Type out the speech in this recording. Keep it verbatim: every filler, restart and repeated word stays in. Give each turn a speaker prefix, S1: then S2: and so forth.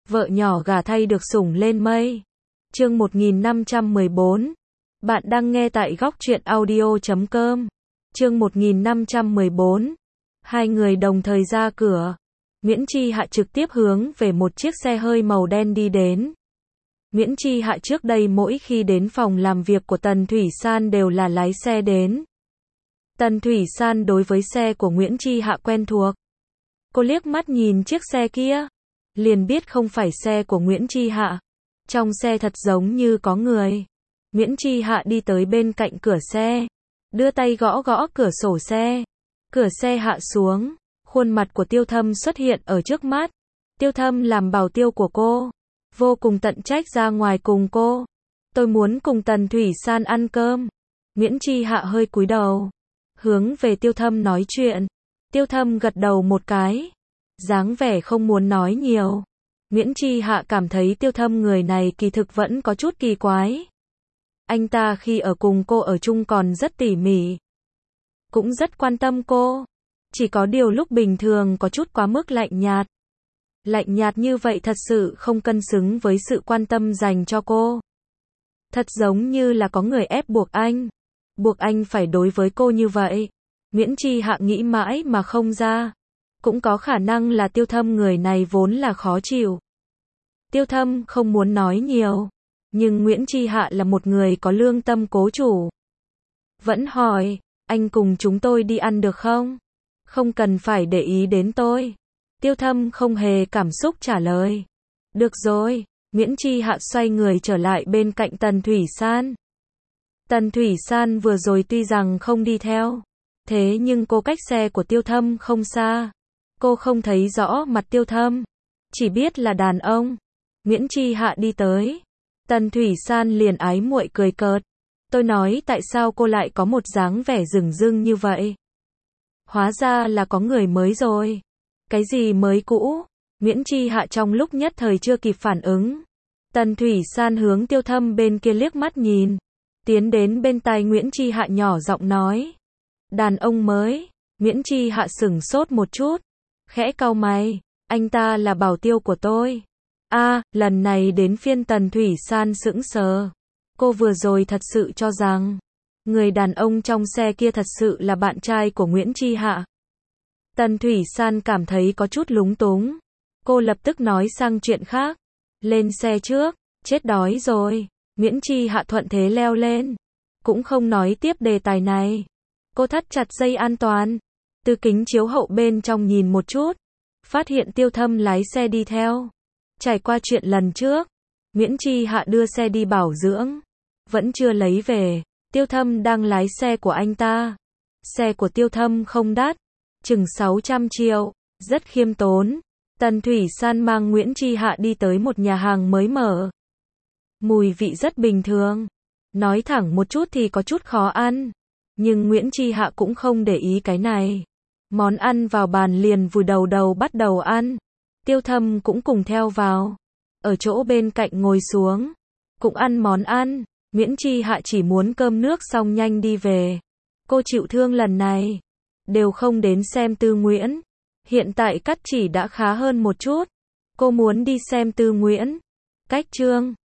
S1: vợ nhỏ gả thay được sủng lên mây. Chương một nghìn năm trăm mười bốn. Bạn đang nghe tại góc truyện audio chấm com. Chương một nghìn năm trăm mười bốn. Hai người đồng thời ra cửa. Nguyễn Chi Hạ trực tiếp hướng về một chiếc xe hơi màu đen đi đến. Nguyễn Chi Hạ trước đây mỗi khi đến phòng làm việc của Tần Thủy San đều là lái xe đến. Tần Thủy San đối với xe của Nguyễn Chi Hạ quen thuộc. Cô liếc mắt nhìn chiếc xe kia, liền biết không phải xe của Nguyễn Chi Hạ. Trong xe thật giống như có người. Nguyễn Chi Hạ đi tới bên cạnh cửa xe, đưa tay gõ gõ cửa sổ xe. Cửa xe hạ xuống, khuôn mặt của Tiêu Thâm xuất hiện ở trước mắt. Tiêu Thâm làm bảo tiêu của cô, vô cùng tận trách ra ngoài cùng cô. Tôi muốn cùng Tần Thủy San ăn cơm. Nguyễn Chi Hạ hơi cúi đầu, hướng về Tiêu Thâm nói chuyện. Tiêu Thâm gật đầu một cái, dáng vẻ không muốn nói nhiều. Nguyễn Chi Hạ cảm thấy Tiêu Thâm người này kỳ thực vẫn có chút kỳ quái. Anh ta khi ở cùng cô ở chung còn rất tỉ mỉ, cũng rất quan tâm cô. Chỉ có điều lúc bình thường có chút quá mức lạnh nhạt. Lạnh nhạt như vậy thật sự không cân xứng với sự quan tâm dành cho cô. Thật giống như là có người ép buộc anh. Buộc anh phải đối với cô như vậy. Nguyễn Chi Hạ nghĩ mãi mà không ra. Cũng có khả năng là Tiêu Thâm người này vốn là khó chịu. Tiêu Thâm không muốn nói nhiều. Nhưng Nguyễn Chi Hạ là một người có lương tâm cố chủ. Vẫn hỏi, anh cùng chúng tôi đi ăn được không? Không cần phải để ý đến tôi. Tiêu Thâm không hề cảm xúc trả lời. Được rồi. Nguyễn Chi Hạ xoay người trở lại bên cạnh Tần Thủy San. Tần Thủy San vừa rồi tuy rằng không đi theo, thế nhưng cô cách xe của Tiêu Thâm không xa. Cô không thấy rõ mặt Tiêu Thâm, chỉ biết là đàn ông. Nguyễn Chi Hạ đi tới, Tần Thủy San liền ái muội cười cợt. Tôi nói tại sao cô lại có một dáng vẻ rừng rưng như vậy? Hóa ra là có người mới rồi. Cái gì mới cũ? Nguyễn Chi Hạ trong lúc nhất thời chưa kịp phản ứng. Tần Thủy San hướng Tiêu Thâm bên kia liếc mắt nhìn, tiến đến bên tai Nguyễn Chi Hạ nhỏ giọng nói. Đàn ông mới. Nguyễn Chi Hạ sửng sốt một chút, khẽ cau mày. Anh ta là bảo tiêu của tôi. A, à, lần này đến phiên Tần Thủy San sững sờ. Cô vừa rồi thật sự cho rằng người đàn ông trong xe kia thật sự là bạn trai của Nguyễn Chi Hạ. Tần Thủy San cảm thấy có chút lúng túng. Cô lập tức nói sang chuyện khác. Lên xe trước, chết đói rồi. Nguyễn Chi Hạ thuận thế leo lên, cũng không nói tiếp đề tài này. Cô thắt chặt dây an toàn, từ kính chiếu hậu bên trong nhìn một chút, phát hiện Tiêu Thâm lái xe đi theo. Trải qua chuyện lần trước, Nguyễn Chi Hạ đưa xe đi bảo dưỡng, vẫn chưa lấy về. Tiêu Thâm đang lái xe của anh ta. Xe của Tiêu Thâm không đắt, chừng sáu trăm triệu, rất khiêm tốn. Tần Thủy San mang Nguyễn Chi Hạ đi tới một nhà hàng mới mở. Mùi vị rất bình thường. Nói thẳng một chút thì có chút khó ăn. Nhưng Nguyễn Chi Hạ cũng không để ý cái này. Món ăn vào bàn liền vùi đầu đầu bắt đầu ăn. Tiêu Thâm cũng cùng theo vào. Ở chỗ bên cạnh ngồi xuống, cũng ăn món ăn. Nguyễn Chi Hạ chỉ muốn cơm nước xong nhanh đi về. Cô chịu thương lần này đều không đến xem Tư Nguyễn. Hiện tại cắt chỉ đã khá hơn một chút. Cô muốn đi xem Tư Nguyễn. Cách Trương